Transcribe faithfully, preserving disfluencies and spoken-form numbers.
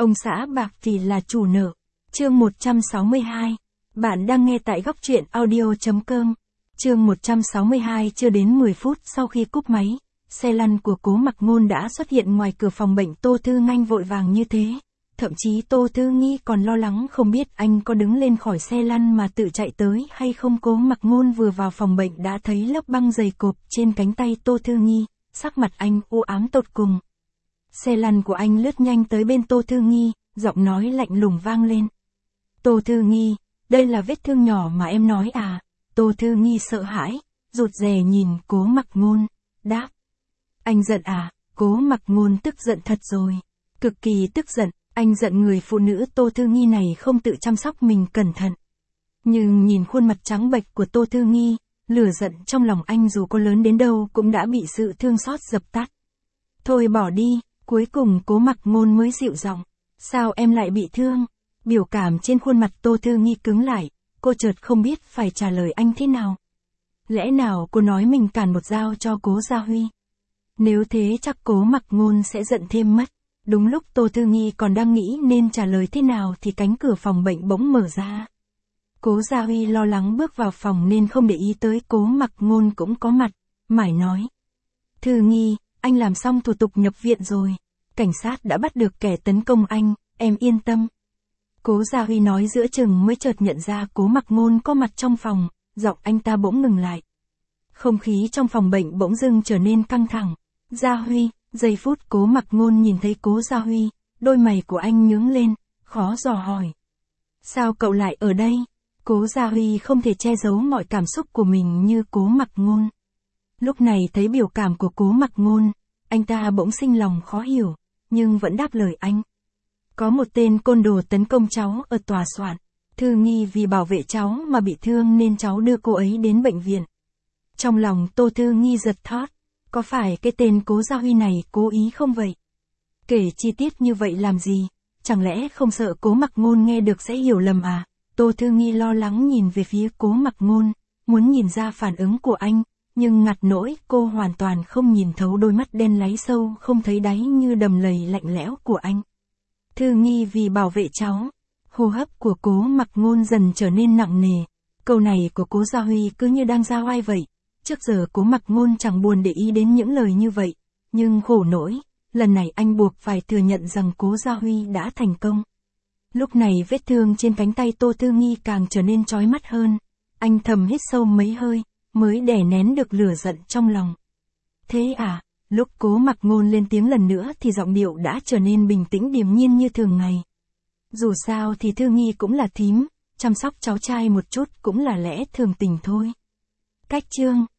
Ông xã bạc vì là chủ nợ. Chương một trăm sáu mươi hai. Bạn đang nghe tại góc truyện audio.com. Chương một trăm sáu mươi hai. Chưa đến mười phút sau khi cúp máy, xe lăn của Cố Mặc Ngôn đã xuất hiện ngoài cửa phòng bệnh Tô Thư Nganh vội vàng như thế. Thậm chí Tô Thư Nghi còn lo lắng không biết anh có đứng lên khỏi xe lăn mà tự chạy tới hay không. Cố Mặc Ngôn vừa vào phòng bệnh đã thấy lớp băng dày cộp trên cánh tay Tô Thư Nghi, sắc mặt anh u ám tột cùng. Xe lăn của anh lướt nhanh tới bên Tô Thư Nghi, giọng nói lạnh lùng vang lên. Tô Thư Nghi, đây là vết thương nhỏ mà em nói à? Tô Thư Nghi sợ hãi, rụt rè nhìn Cố Mặc Ngôn, đáp. Anh giận à? Cố Mặc Ngôn tức giận thật rồi. Cực kỳ tức giận, anh giận người phụ nữ Tô Thư Nghi này không tự chăm sóc mình cẩn thận. Nhưng nhìn khuôn mặt trắng bệch của Tô Thư Nghi, lửa giận trong lòng anh dù có lớn đến đâu cũng đã bị sự thương xót dập tắt. Thôi bỏ đi, cuối cùng Cố Mặc Ngôn mới dịu giọng. Sao em lại bị thương? Biểu cảm trên khuôn mặt Tô Thư Nghi cứng lại, cô chợt không biết phải trả lời anh thế nào. Lẽ nào cô nói mình cản một dao cho Cố Gia Huy? Nếu thế chắc Cố Mặc Ngôn sẽ giận thêm mất. Đúng lúc Tô Thư Nghi còn đang nghĩ nên trả lời thế nào thì cánh cửa phòng bệnh bỗng mở ra. Cố Gia Huy lo lắng bước vào phòng nên không để ý tới Cố Mặc Ngôn cũng có mặt, mải nói. Thư Nghi, anh làm xong thủ tục nhập viện rồi. Cảnh sát đã bắt được kẻ tấn công anh, em yên tâm. Cố Gia Huy nói giữa chừng mới chợt nhận ra Cố Mặc Ngôn có mặt trong phòng, giọng anh ta bỗng ngừng lại. Không khí trong phòng bệnh bỗng dưng trở nên căng thẳng. Gia Huy, giây phút Cố Mặc Ngôn nhìn thấy Cố Gia Huy, đôi mày của anh nhướng lên, khó dò hỏi. Sao cậu lại ở đây? Cố Gia Huy không thể che giấu mọi cảm xúc của mình như Cố Mặc Ngôn. Lúc này thấy biểu cảm của Cố Mặc Ngôn, anh ta bỗng sinh lòng khó hiểu, nhưng vẫn đáp lời anh. Có một tên côn đồ tấn công cháu ở tòa soạn. Thư Nghi vì bảo vệ cháu mà bị thương nên cháu đưa cô ấy đến bệnh viện. Trong lòng Tô Thư Nghi giật thót. Có phải cái tên Cố Gia Huy này cố ý không vậy? Kể chi tiết như vậy làm gì? Chẳng lẽ không sợ Cố Mặc Ngôn nghe được sẽ hiểu lầm à? Tô Thư Nghi lo lắng nhìn về phía Cố Mặc Ngôn, muốn nhìn ra phản ứng của anh, nhưng ngặt nỗi cô hoàn toàn không nhìn thấu đôi mắt đen láy sâu không thấy đáy như đầm lầy lạnh lẽo của anh. Thư Nghi vì bảo vệ cháu. Hô hấp của Cố Mặc Ngôn dần trở nên nặng nề. Câu này của Cố Gia Huy cứ như đang ra oai vậy. Trước giờ Cố Mặc Ngôn chẳng buồn để ý đến những lời như vậy. Nhưng khổ nỗi, lần này anh buộc phải thừa nhận rằng Cố Gia Huy đã thành công. Lúc này vết thương trên cánh tay Tô Thư Nghi càng trở nên chói mắt hơn. Anh thầm hít sâu mấy hơi, mới đè nén được lửa giận trong lòng. Thế à? Lúc Cố Mặc Ngôn lên tiếng lần nữa thì giọng điệu đã trở nên bình tĩnh điềm nhiên như thường ngày. Dù sao thì Thư Nghi cũng là thím, chăm sóc cháu trai một chút cũng là lẽ thường tình thôi. Cách chương